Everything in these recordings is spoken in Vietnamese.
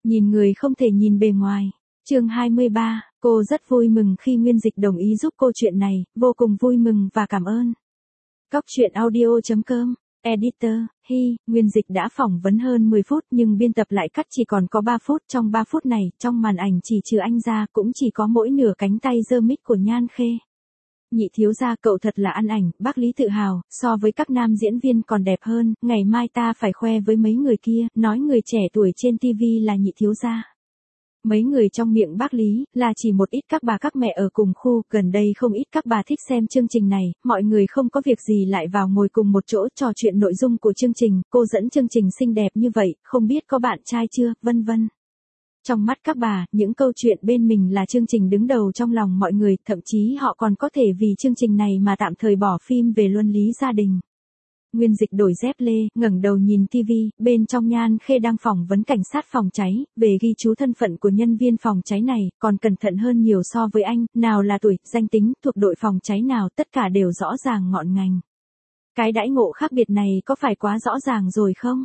Nhìn người không thể nhìn bề ngoài. Chương 23, cô rất vui mừng khi Nguyên Dịch đồng ý giúp cô chuyện này, vô cùng vui mừng và cảm ơn. Cóc truyện audio.com, Editor, Nguyên Dịch đã phỏng vấn hơn 10 phút nhưng biên tập lại cắt chỉ còn có 3 phút. Trong 3 phút này, trong màn ảnh chỉ trừ anh ra cũng chỉ có mỗi nửa cánh tay giơ mic của Nhan Khê. Nhị thiếu gia cậu thật là ăn ảnh, bác Lý tự hào, so với các nam diễn viên còn đẹp hơn, ngày mai ta phải khoe với mấy người kia, nói người trẻ tuổi trên TV là nhị thiếu gia. Mấy người trong miệng bác Lý, là chỉ một ít các bà các mẹ ở cùng khu, gần đây không ít các bà thích xem chương trình này, mọi người không có việc gì lại vào ngồi cùng một chỗ trò chuyện nội dung của chương trình, cô dẫn chương trình xinh đẹp như vậy, không biết có bạn trai chưa, vân vân. Trong mắt các bà, những câu chuyện bên mình là chương trình đứng đầu trong lòng mọi người, thậm chí họ còn có thể vì chương trình này mà tạm thời bỏ phim về luân lý gia đình. Nguyên Dịch đổi dép lê, ngẩng đầu nhìn TV, bên trong Nhan Khê đang phỏng vấn cảnh sát phòng cháy, về ghi chú thân phận của nhân viên phòng cháy này, còn cẩn thận hơn nhiều so với anh, nào là tuổi, danh tính, thuộc đội phòng cháy nào, tất cả đều rõ ràng ngọn ngành. Cái đãi ngộ khác biệt này có phải quá rõ ràng rồi không?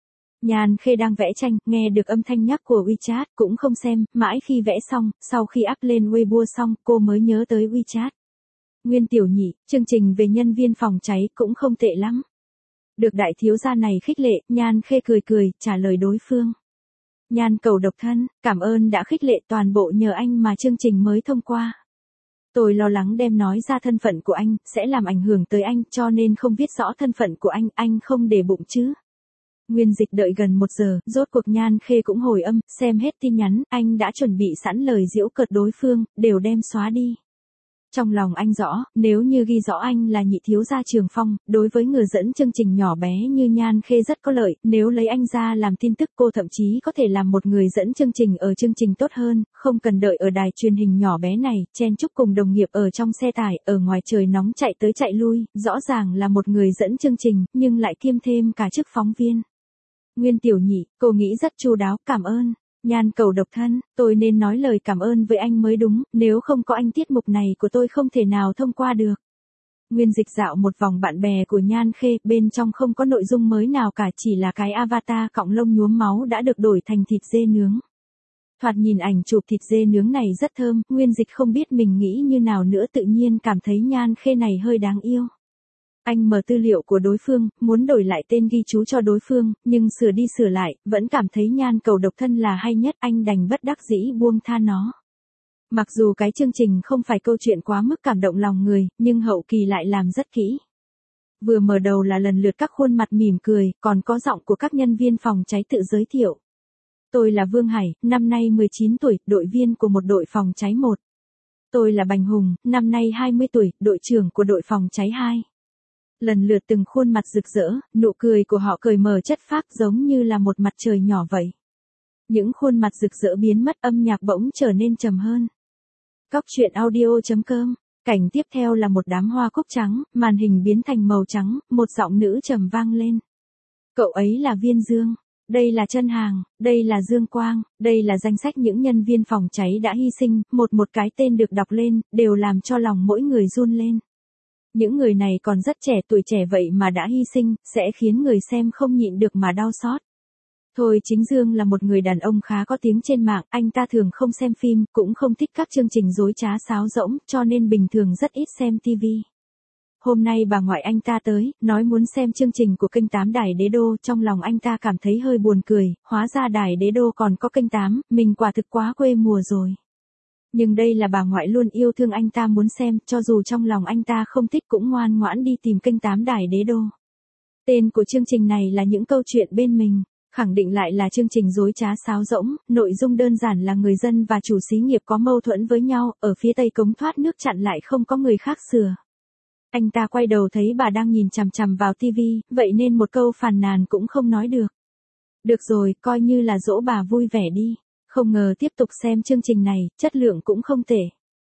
Nhan Khê đang vẽ tranh, nghe được âm thanh nhắc của WeChat, cũng không xem, mãi khi vẽ xong, sau khi up lên Weibo xong, cô mới nhớ tới WeChat. Nguyên tiểu nhị, chương trình về nhân viên phòng cháy cũng không tệ lắm. Được đại thiếu gia này khích lệ, Nhan Khê cười cười, trả lời đối phương. Nhan cầu độc thân, cảm ơn đã khích lệ, toàn bộ nhờ anh mà chương trình mới thông qua. Tôi lo lắng đem nói ra thân phận của anh, sẽ làm ảnh hưởng tới anh, cho nên không viết rõ thân phận của anh không để bụng chứ. Nguyên Dịch đợi gần 1 giờ, rốt cuộc Nhan Khê cũng hồi âm, xem hết tin nhắn, anh đã chuẩn bị sẵn lời giễu cợt đối phương, đều đem xóa đi. Trong lòng anh rõ, nếu như ghi rõ anh là nhị thiếu gia Trường Phong, đối với người dẫn chương trình nhỏ bé như Nhan Khê rất có lợi, nếu lấy anh ra làm tin tức cô thậm chí có thể làm một người dẫn chương trình ở chương trình tốt hơn, không cần đợi ở đài truyền hình nhỏ bé này, chen chúc cùng đồng nghiệp ở trong xe tải, ở ngoài trời nóng chạy tới chạy lui, rõ ràng là một người dẫn chương trình, nhưng lại kiêm thêm cả chức phóng viên. Nguyên tiểu nhị, cô nghĩ rất chu đáo, cảm ơn. Nhan cầu độc thân, tôi nên nói lời cảm ơn với anh mới đúng, nếu không có anh tiết mục này của tôi không thể nào thông qua được. Nguyên Dịch dạo một vòng bạn bè của Nhan Khê, bên trong không có nội dung mới nào cả, chỉ là cái avatar cọng lông nhuốm máu đã được đổi thành thịt dê nướng. Thoạt nhìn ảnh chụp thịt dê nướng này rất thơm, Nguyên Dịch không biết mình nghĩ như nào nữa, tự nhiên cảm thấy Nhan Khê này hơi đáng yêu. Anh mở tư liệu của đối phương, muốn đổi lại tên ghi chú cho đối phương, nhưng sửa đi sửa lại, vẫn cảm thấy Nhan cầu độc thân là hay nhất, anh đành bất đắc dĩ buông tha nó. Mặc dù cái chương trình không phải câu chuyện quá mức cảm động lòng người, nhưng hậu kỳ lại làm rất kỹ. Vừa mở đầu là lần lượt các khuôn mặt mỉm cười, còn có giọng của các nhân viên phòng cháy tự giới thiệu. Tôi là Vương Hải, năm nay 19 tuổi, đội viên của một đội phòng cháy 1. Tôi là Bành Hùng, năm nay 20 tuổi, đội trưởng của đội phòng cháy 2. Lần lượt từng khuôn mặt rực rỡ, nụ cười của họ cởi mở chất phác giống như là một mặt trời nhỏ vậy. Những khuôn mặt rực rỡ biến mất, âm nhạc bỗng trở nên trầm hơn. Cóc truyện audio.com, cảnh tiếp theo là một đám hoa cúc trắng, màn hình biến thành màu trắng, một giọng nữ trầm vang lên. Cậu ấy là Viên Dương, đây là Trân Hàng, đây là Dương Quang, đây là danh sách những nhân viên phòng cháy đã hy sinh, một cái tên được đọc lên, đều làm cho lòng mỗi người run lên. Những người này còn rất trẻ, tuổi trẻ vậy mà đã hy sinh, sẽ khiến người xem không nhịn được mà đau xót. Thôi Chính Dương là một người đàn ông khá có tiếng trên mạng, anh ta thường không xem phim, cũng không thích các chương trình dối trá sáo rỗng, cho nên bình thường rất ít xem TV. Hôm nay bà ngoại anh ta tới, nói muốn xem chương trình của kênh 8 Đài Đế Đô, trong lòng anh ta cảm thấy hơi buồn cười, hóa ra Đài Đế Đô còn có kênh 8, mình quả thực quá quê mùa rồi. Nhưng đây là bà ngoại luôn yêu thương anh ta muốn xem, cho dù trong lòng anh ta không thích cũng ngoan ngoãn đi tìm kênh 8 Đài Đế Đô. Tên của chương trình này là Những Câu Chuyện Bên Mình, khẳng định lại là chương trình dối trá sáo rỗng, nội dung đơn giản là người dân và chủ xí nghiệp có mâu thuẫn với nhau, ở phía tây cống thoát nước chặn lại không có người khác sửa. Anh ta quay đầu thấy bà đang nhìn chằm chằm vào TV, vậy nên một câu phàn nàn cũng không nói được. Được rồi, coi như là dỗ bà vui vẻ đi. Không ngờ tiếp tục xem chương trình này, chất lượng cũng không tệ.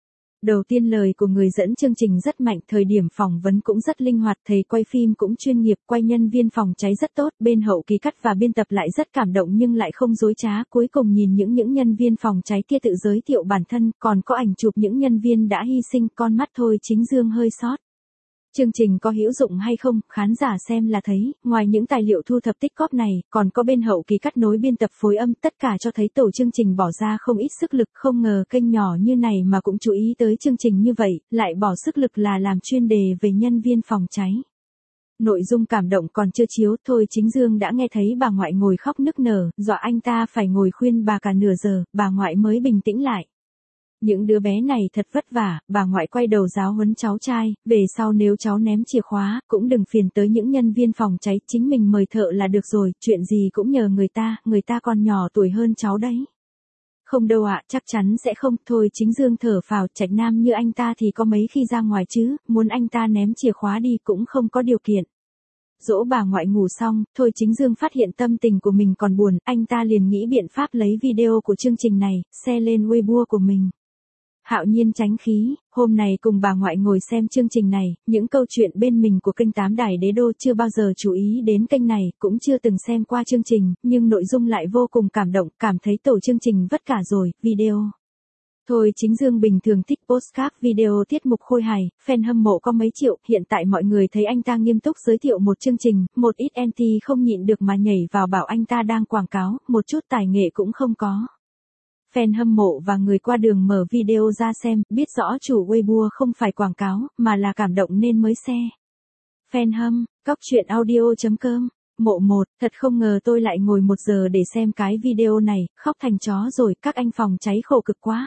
Đầu tiên lời của người dẫn chương trình rất mạnh, thời điểm phỏng vấn cũng rất linh hoạt, thầy quay phim cũng chuyên nghiệp, quay nhân viên phòng cháy rất tốt, bên hậu kỳ cắt và biên tập lại rất cảm động nhưng lại không dối trá, cuối cùng nhìn những nhân viên phòng cháy kia tự giới thiệu bản thân, còn có ảnh chụp những nhân viên đã hy sinh, con mắt Thôi Chính Dương hơi sót. Chương trình có hữu dụng hay không, khán giả xem là thấy, ngoài những tài liệu thu thập tích cóp này, còn có bên hậu kỳ cắt nối biên tập phối âm, tất cả cho thấy tổ chương trình bỏ ra không ít sức lực, không ngờ kênh nhỏ như này mà cũng chú ý tới chương trình như vậy, lại bỏ sức lực là làm chuyên đề về nhân viên phòng cháy. Nội dung cảm động còn chưa chiếu, Thôi Chính Dương đã nghe thấy bà ngoại ngồi khóc nức nở, dọa anh ta phải ngồi khuyên bà cả nửa giờ, bà ngoại mới bình tĩnh lại. Những đứa bé này thật vất vả, bà ngoại quay đầu giáo huấn cháu trai, về sau nếu cháu ném chìa khóa, cũng đừng phiền tới những nhân viên phòng cháy, chính mình mời thợ là được rồi, chuyện gì cũng nhờ người ta còn nhỏ tuổi hơn cháu đấy. Không đâu ạ, chắc chắn sẽ không. Thôi Chính Dương thở phào, Trạch Nam như anh ta thì có mấy khi ra ngoài chứ, muốn anh ta ném chìa khóa đi cũng không có điều kiện. Dỗ bà ngoại ngủ xong, Thôi Chính Dương phát hiện tâm tình của mình còn buồn, anh ta liền nghĩ biện pháp lấy video của chương trình này, share lên Weibo của mình. Hạo Nhiên tránh khí, hôm nay cùng bà ngoại ngồi xem chương trình này, những câu chuyện bên mình của kênh 8 Đài Đế Đô, chưa bao giờ chú ý đến kênh này, cũng chưa từng xem qua chương trình, nhưng nội dung lại vô cùng cảm động, cảm thấy tổ chương trình vất cả rồi, video. Thôi Chính Dương bình thường thích podcast video tiết mục khôi hài, fan hâm mộ có mấy triệu, hiện tại mọi người thấy anh ta nghiêm túc giới thiệu một chương trình, một ít anti không nhịn được mà nhảy vào bảo anh ta đang quảng cáo, một chút tài nghệ cũng không có. Fan hâm mộ và người qua đường mở video ra xem, biết rõ chủ Weibo không phải quảng cáo, mà là cảm động nên mới share. Fan hâm, cóc truyện audio.com, Mộ 1, thật không ngờ tôi lại ngồi 1 giờ để xem cái video này, khóc thành chó rồi, các anh phòng cháy khổ cực quá.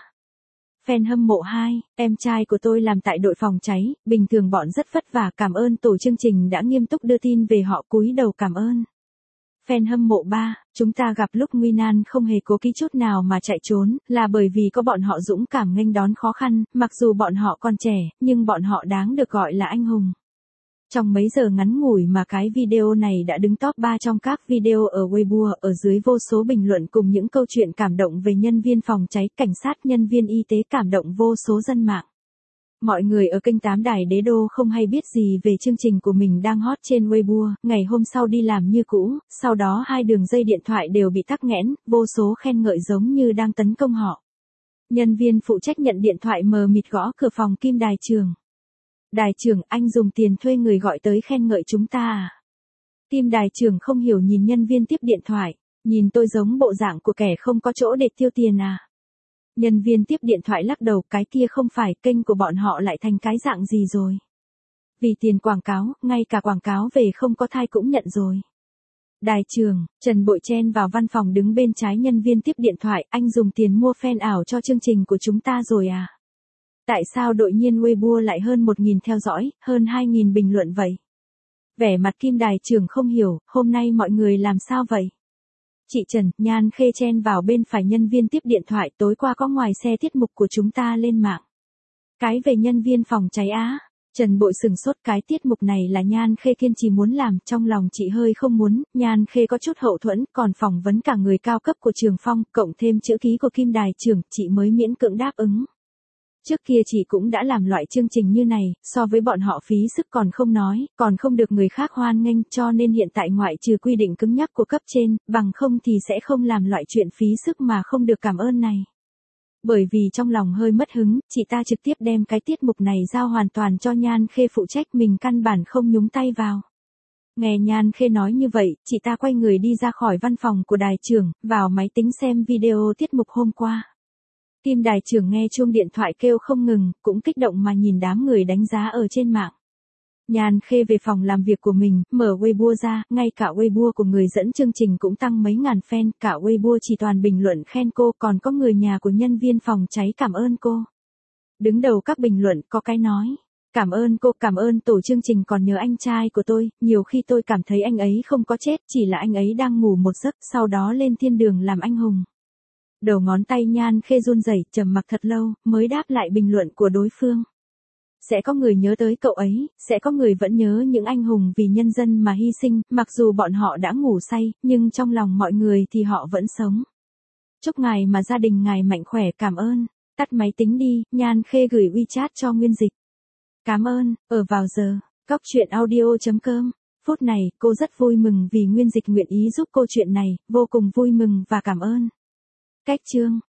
Fan hâm mộ 2, em trai của tôi làm tại đội phòng cháy, bình thường bọn rất vất vả, cảm ơn tổ chương trình đã nghiêm túc đưa tin về họ, cúi đầu cảm ơn. Fan hâm mộ 3, chúng ta gặp lúc nguy nan không hề cố kỵ chút nào mà chạy trốn, là bởi vì có bọn họ dũng cảm nghênh đón khó khăn, mặc dù bọn họ còn trẻ, nhưng bọn họ đáng được gọi là anh hùng. Trong mấy giờ ngắn ngủi mà cái video này đã đứng top 3 trong các video ở Weibo, ở dưới vô số bình luận cùng những câu chuyện cảm động về nhân viên phòng cháy, cảnh sát, nhân viên y tế, cảm động vô số dân mạng. Mọi người ở kênh 8 Đài Đế Đô không hay biết gì về chương trình của mình đang hot trên Weibo, ngày hôm sau đi làm như cũ, sau đó 2 đường dây điện thoại đều bị tắc nghẽn, vô số khen ngợi giống như đang tấn công họ. Nhân viên phụ trách nhận điện thoại mờ mịt gõ cửa phòng Kim Đài Trường. Đài trưởng, anh dùng tiền thuê người gọi tới khen ngợi chúng ta à? Kim Đài trưởng không hiểu nhìn nhân viên tiếp điện thoại, nhìn tôi giống bộ dạng của kẻ không có chỗ để tiêu tiền à? Nhân viên tiếp điện thoại lắc đầu, cái kia không phải, kênh của bọn họ lại thành cái dạng gì rồi? Vì tiền quảng cáo, ngay cả quảng cáo về không có thai cũng nhận rồi. Đài trưởng, Trần Bội chen vào văn phòng đứng bên trái nhân viên tiếp điện thoại, anh dùng tiền mua fan ảo cho chương trình của chúng ta rồi à? Tại sao đột nhiên Weibo lại hơn 1.000 theo dõi, hơn 2.000 bình luận vậy? Vẻ mặt Kim Đài trưởng không hiểu, hôm nay mọi người làm sao vậy? Chị Trần, Nhan Khê chen vào bên phải nhân viên tiếp điện thoại, tối qua có ngoài xe tiết mục của chúng ta lên mạng. Cái về nhân viên phòng cháy á? Trần Bội sừng sốt, cái tiết mục này là Nhan Khê kiên trì muốn làm, trong lòng chị hơi không muốn, Nhan Khê có chút hậu thuẫn, còn phỏng vấn cả người cao cấp của Trường Phong, cộng thêm chữ ký của Kim Đài trưởng, chị mới miễn cưỡng đáp ứng. Trước kia chị cũng đã làm loại chương trình như này, so với bọn họ phí sức còn không nói, còn không được người khác hoan nghênh, cho nên hiện tại ngoại trừ quy định cứng nhắc của cấp trên, bằng không thì sẽ không làm loại chuyện phí sức mà không được cảm ơn này. Bởi vì trong lòng hơi mất hứng, chị ta trực tiếp đem cái tiết mục này giao hoàn toàn cho Nhan Khê phụ trách, mình căn bản không nhúng tay vào. Nghe Nhan Khê nói như vậy, chị ta quay người đi ra khỏi văn phòng của đài trưởng, vào máy tính xem video tiết mục hôm qua. Kim Đài trưởng nghe chuông điện thoại kêu không ngừng, cũng kích động mà nhìn đám người đánh giá ở trên mạng. Nhan Khê về phòng làm việc của mình, mở Weibo ra, ngay cả Weibo của người dẫn chương trình cũng tăng mấy ngàn fan, cả Weibo chỉ toàn bình luận khen cô, còn có người nhà của nhân viên phòng cháy cảm ơn cô. Đứng đầu các bình luận có cái nói, cảm ơn cô, cảm ơn tổ chương trình, còn nhớ anh trai của tôi, nhiều khi tôi cảm thấy anh ấy không có chết, chỉ là anh ấy đang ngủ một giấc, sau đó lên thiên đường làm anh hùng. Đầu ngón tay Nhan Khê run rẩy, trầm mặc thật lâu, mới đáp lại bình luận của đối phương. Sẽ có người nhớ tới cậu ấy, sẽ có người vẫn nhớ những anh hùng vì nhân dân mà hy sinh, mặc dù bọn họ đã ngủ say, nhưng trong lòng mọi người thì họ vẫn sống. Chúc ngài mà gia đình ngài mạnh khỏe, cảm ơn. Tắt máy tính đi, Nhan Khê gửi WeChat cho Nguyên Dịch. Cảm ơn, ở vào giờ, cóc truyện audio.com. Phút này, cô rất vui mừng vì Nguyên Dịch nguyện ý giúp cô chuyện này, vô cùng vui mừng và cảm ơn. Cách chương